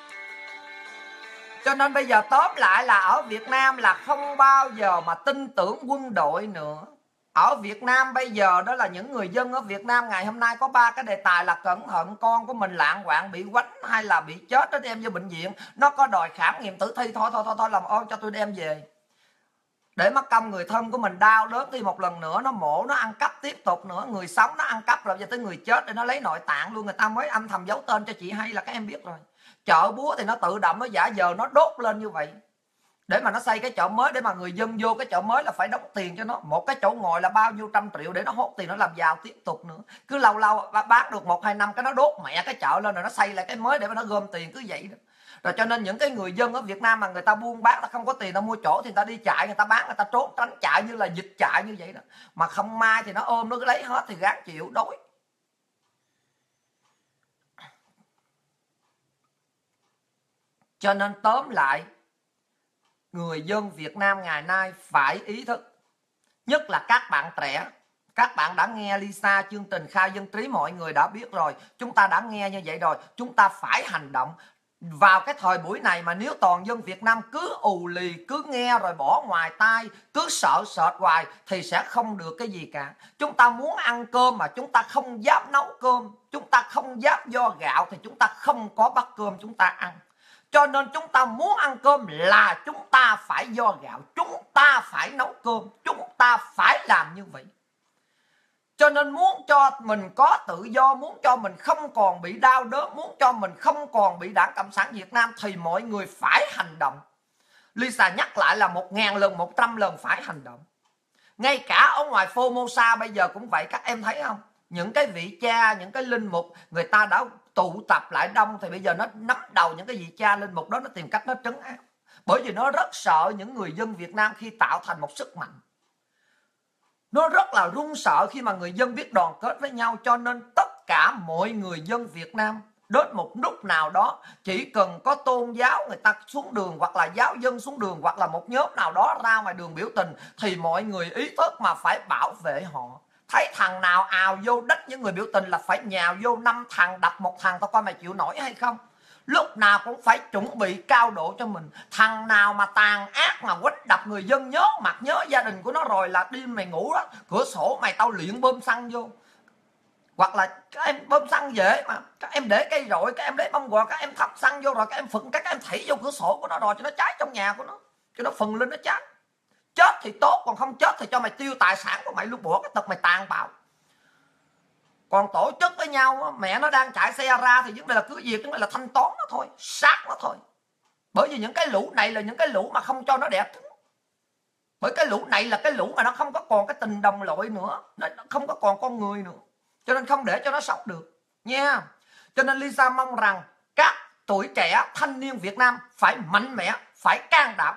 Cho nên bây giờ tóm lại là ở Việt Nam là không bao giờ mà tin tưởng quân đội nữa. Ở Việt Nam bây giờ đó là những người dân ở Việt Nam ngày hôm nay có 3 cái đề tài là cẩn thận con của mình lạng quạng bị quánh hay là bị chết đó, đem vô bệnh viện, nó có đòi khám nghiệm tử thi, thôi làm ơn cho tôi đem về. Để mất công người thân của mình đau đớn đi một lần nữa, nó mổ, nó ăn cắp tiếp tục nữa, người sống nó ăn cắp rồi giờ tới người chết để nó lấy nội tạng luôn, người ta mới âm thầm giấu tên cho chị hay là các em biết rồi. Chợ búa thì nó tự động nó giả vờ nó đốt lên như vậy để mà nó xây cái chợ mới, để mà người dân vô cái chợ mới là phải đóng tiền cho nó. Một cái chỗ ngồi là bao nhiêu trăm triệu để nó hốt tiền nó làm giàu tiếp tục nữa. Cứ lâu lâu bán được 1-2 năm cái nó đốt mẹ cái chợ lên rồi nó xây lại cái mới để mà nó gom tiền, cứ vậy đó. Rồi cho nên những cái người dân ở Việt Nam mà người ta buôn bán, ta không có tiền ta mua chỗ thì người ta đi chạy, người ta bán, người ta trốn tránh chạy như là dịch chạy như vậy đó. Mà không mai thì nó ôm nó lấy hết thì gán chịu đói. Cho nên tóm lại, người dân Việt Nam ngày nay phải ý thức, nhất là các bạn trẻ. Các bạn đã nghe Lisa chương trình Khai Dân Trí, mọi người đã biết rồi. Chúng ta đã nghe như vậy rồi, chúng ta phải hành động. Vào cái thời buổi này mà nếu toàn dân Việt Nam cứ ù lì, cứ nghe rồi bỏ ngoài tai, cứ sợ sệt hoài thì sẽ không được cái gì cả. Chúng ta muốn ăn cơm mà chúng ta không dám nấu cơm, chúng ta không dám vo gạo thì chúng ta không có bát cơm chúng ta ăn. Cho nên chúng ta muốn ăn cơm là chúng ta phải vo gạo, chúng ta phải nấu cơm, chúng ta phải làm như vậy. Cho nên muốn cho mình có tự do, muốn cho mình không còn bị đau đớn, muốn cho mình không còn bị Đảng Cộng sản Việt Nam thì mọi người phải hành động. Lisa nhắc lại là 1000 lần, 100 lần phải hành động. Ngay cả ở ngoài Formosa bây giờ cũng vậy, các em thấy không? Những cái vị cha, những cái linh mục, người ta đã tụ tập lại đông thì bây giờ nó nắm đầu những cái vị cha linh mục đó, nó tìm cách nó trấn áp. Bởi vì nó rất sợ những người dân Việt Nam khi tạo thành một sức mạnh. Nó rất là run sợ khi mà người dân biết đoàn kết với nhau. Cho nên tất cả mọi người dân Việt Nam đến một lúc nào đó, chỉ cần có tôn giáo người ta xuống đường, hoặc là giáo dân xuống đường, hoặc là một nhóm nào đó ra ngoài đường biểu tình, thì mọi người ý thức mà phải bảo vệ họ. Thấy thằng nào ào vô đất những người biểu tình là phải nhào vô 5 thằng, đập một thằng, tao coi mày chịu nổi hay không. Lúc nào cũng phải chuẩn bị cao độ cho mình. Thằng nào mà tàn ác mà quýnh đập người dân, nhớ mặt nhớ gia đình của nó rồi là đi mày ngủ đó, cửa sổ mày tao luyện bơm xăng vô. Hoặc là các em bơm xăng dễ mà, các em để cây rọi, các em để bông gọt, các em thắp xăng vô rồi các em phừng, các em thảy vô cửa sổ của nó rồi cho nó cháy trong nhà của nó, cho nó phừng lên nó cháy. Chết thì tốt, còn không chết thì cho mày tiêu tài sản của mày luôn, bỏ cái tật mày tàn bạo. Còn tổ chức với nhau, mẹ nó đang chạy xe ra thì vấn đề là cứ việc, vấn đề là thanh toán nó thôi, sát nó thôi. Bởi vì những cái lũ này là những cái lũ mà không cho nó đẹp trứng. Bởi cái lũ này là cái lũ mà nó không có còn cái tình đồng loại nữa, nó không có còn con người nữa, cho nên không để cho nó sống được nha. Cho nên Lisa mong rằng các tuổi trẻ thanh niên Việt Nam phải mạnh mẽ, phải can đảm,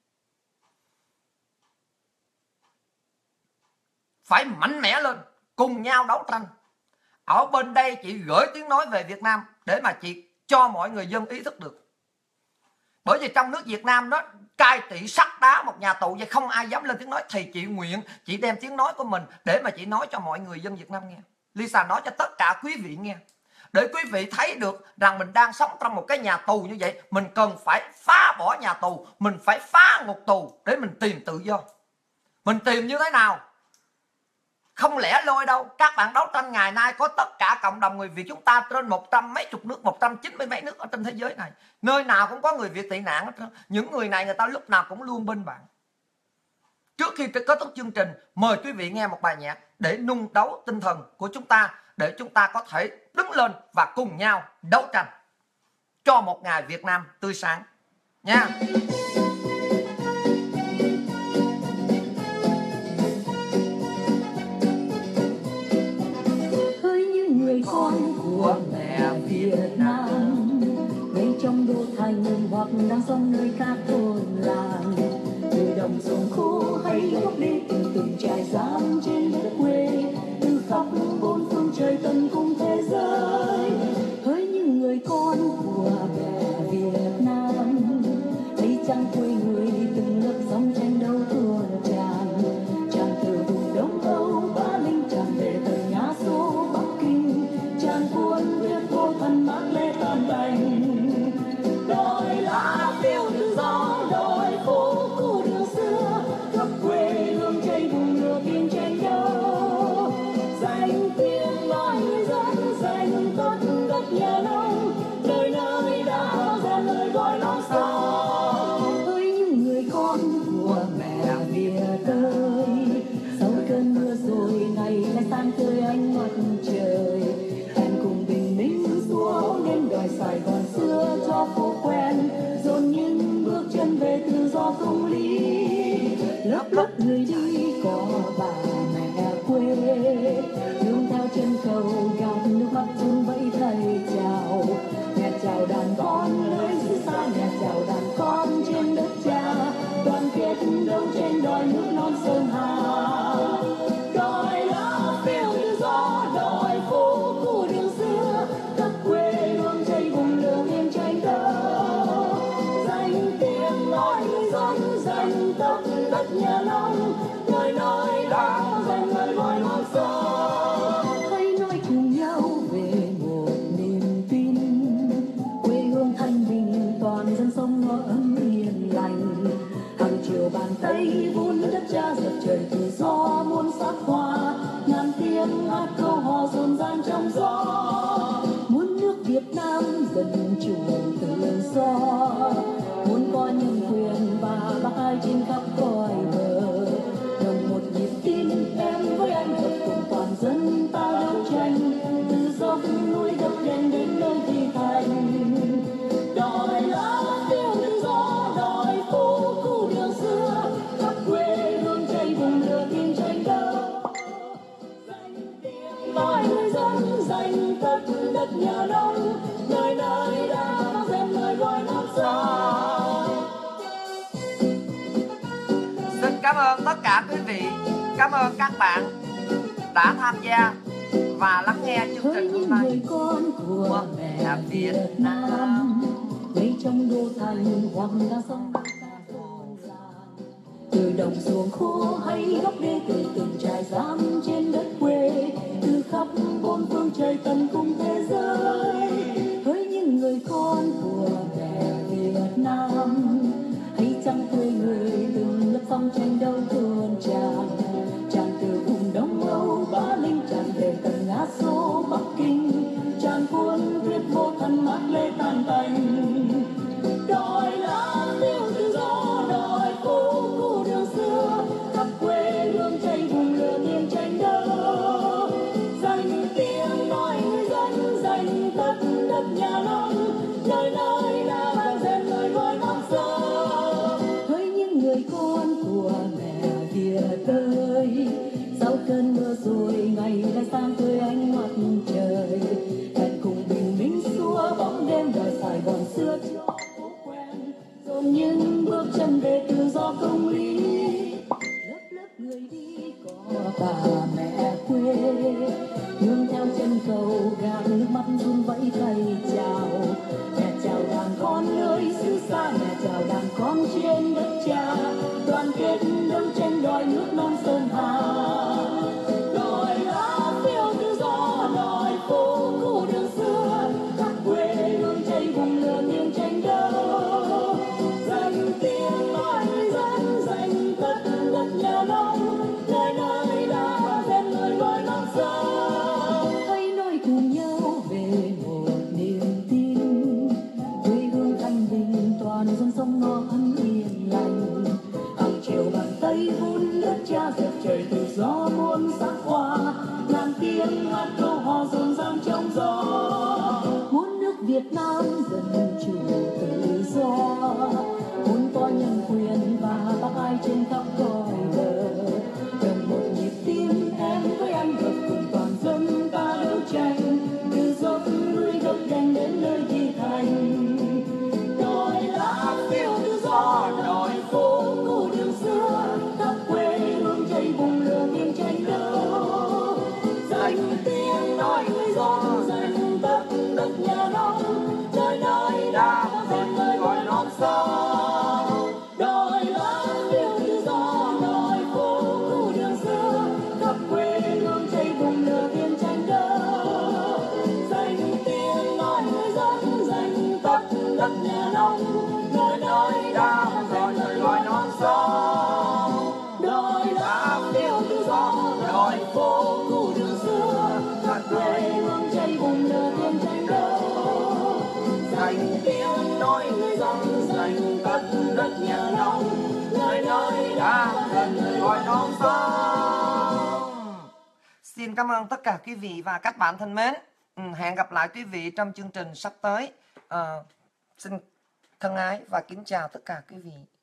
phải mạnh mẽ lên, cùng nhau đấu tranh. Ở bên đây chị gửi tiếng nói về Việt Nam để mà chị cho mọi người dân ý thức được. Bởi vì trong nước Việt Nam đó cai trị sắt đá một nhà tù vậy, không ai dám lên tiếng nói. Thì chị nguyện chị đem tiếng nói của mình để mà chị nói cho mọi người dân Việt Nam nghe. Lisa nói cho tất cả quý vị nghe, để quý vị thấy được rằng mình đang sống trong một cái nhà tù như vậy. Mình cần phải phá bỏ nhà tù, mình phải phá ngục tù để mình tìm tự do. Mình tìm như thế nào? Không lẽ loi đâu. Các bạn đấu tranh ngày nay có tất cả cộng đồng người Việt chúng ta trên 100 mấy chục nước, 190 mấy nước ở trên thế giới này. Nơi nào cũng có người Việt tị nạn hết. Những người này người ta lúc nào cũng luôn bên bạn. Trước khi kết thúc chương trình, mời quý vị nghe một bài nhạc để nung đấu tinh thần của chúng ta, để chúng ta có thể đứng lên và cùng nhau đấu tranh cho một ngày Việt Nam tươi sáng nha. Con của mẹ Việt Nam, ngay trong đô thành hoặc đang sống nơi khác thôn làng, từ đồng sông khô hay góc đi từng trại giam trên đất quê, từ khắp bốn phương trời tận cùng thế giới. Hỡi những người con của mẹ Việt Nam, hãy chăng quê người từng lớp sóng tranh đấu tuôn tràn, tràn từ vùng Đông Âu Ba Linh, tràn về tận Nga Xô Bắc Kinh, tràn cuốn viết vô thần mát lê tan đành, đôi lá phiêu tự do câu hò rộn ràng trong gió. Muốn nước Việt Nam dân chủ tự do, muốn có nhân quyền và bác ai trên khắp cõi bờ. Đồng một nhịp tim em với anh hợp cùng toàn dân ta đấu tranh, từ dốc núi gấp đen đến nơi thi thành. Đòi lá phiêu tự do, đòi phố cũ đường xưa, khắp quê hương cháy bùng lửa tin tranh đấu. Dành tiếng nói người dân, dành tất đất nhà nông, nơi nơi đã mang rèm lời gọi non sông. Xin cảm ơn tất cả quý vị, cảm ơn các bạn đã tham gia và lắng nghe chương trình hôm nay. Người con của mẹ Việt Nam, ngay trong đô thành hoặc là sông từ đồng ruộng khô hay góc đê, từ từng trại giam trên đất quê, từ khắp bốn phương trời tận cùng thế giới. Hỡi những người con của mẹ Việt Nam, hãy chăng tươi người từng lớp sóng tranh đấu tuôn tràn, tràn từ vùng Đông Âu Bá Linh, tràn về tận Nga Xô Bắc Kinh, tràn cuốn thuyết vô thần mát lê tan tành. Đòi lá phiêu tự do, đòi phố cũ đường xưa, khắp quê hương cháy bùng lửa niềm tranh đấu. Dành tiếng nói người dân, dành tất đất nhà nông, nơi nơi đã vang rền lời gọi non sông. Hỡi những người con của mẹ Việt ơi, sau cơn mưa rồi ngày lại sang tươi ánh mặt trời, hẹn cùng bình minh xua bóng đêm đời Sài Gòn xưa cho phố quen, dồn những bước chân về tự do công lý. Lớp lớp người đi có bà mẹ quê, nương theo chân cầu gạt nước mắt run vẫy tay chào. Mẹ chào đàn con nơi xứ xa, mẹ chào đàn con trên đất cha, đoàn kết đấu tranh đòi nước non sơn hà. Đòi lá phiêu tự do, đòi phố cũ đường xưa, khắp quê hương cháy bùng lửa niềm tranh đấu. Dành tiếng nói người dân, dành tất đất nhà nông, nơi nơi đã vang rền lời gọi non sông. Hãy nói cùng nhau về một niềm tin, quê hương thanh bình toàn dân sống no ấm yên lành. Hàng triệu bàn tay vun đất cha, dẹp trời tự do muôn sắc hoa, ngàn tiếng hát câu hò rộn ràng trong gió. Muốn nước Việt Nam dân chủ tự do, muốn có nhân quyền và bác ai trên khắp cõi bờ. Đồng một nhịp tim em với anh hợp cùng toàn dân ta đấu tranh, từ dốc núi gấp đen đến nơi thi thành. Đòi lá phiêu tự do, đòi phố cũ đường xưa, khắp quê hương cháy bùng lửa niềm tranh đấu. Dành tiếng nói người dân, dành tất đất nhà nông, nơi nơi đã vang rền lời gọi non sông. Đòi lá phiêu tự do, đòi phố cũ đường xưa, khắp quê hương cháy bùng lửa niềm tranh đấu. Dành tiếng nói người dân, dành tất đất nhà nông, nơi nơi đã vang rền lời gọi non sông. Đòi lá phiêu tự do, đòi phố cũ đường xưa, khắp quê hương cháy bùng lửa niềm tranh đấu. Dành tiếng nói người dân, dành tất đất nhà nông, nơi nơi đã vang rền lời gọi non sông. Xin cảm ơn tất cả quý vị và các bạn thân mến. Hẹn gặp lại quý vị trong chương trình sắp tới. Xin thân ái và kính chào tất cả quý vị.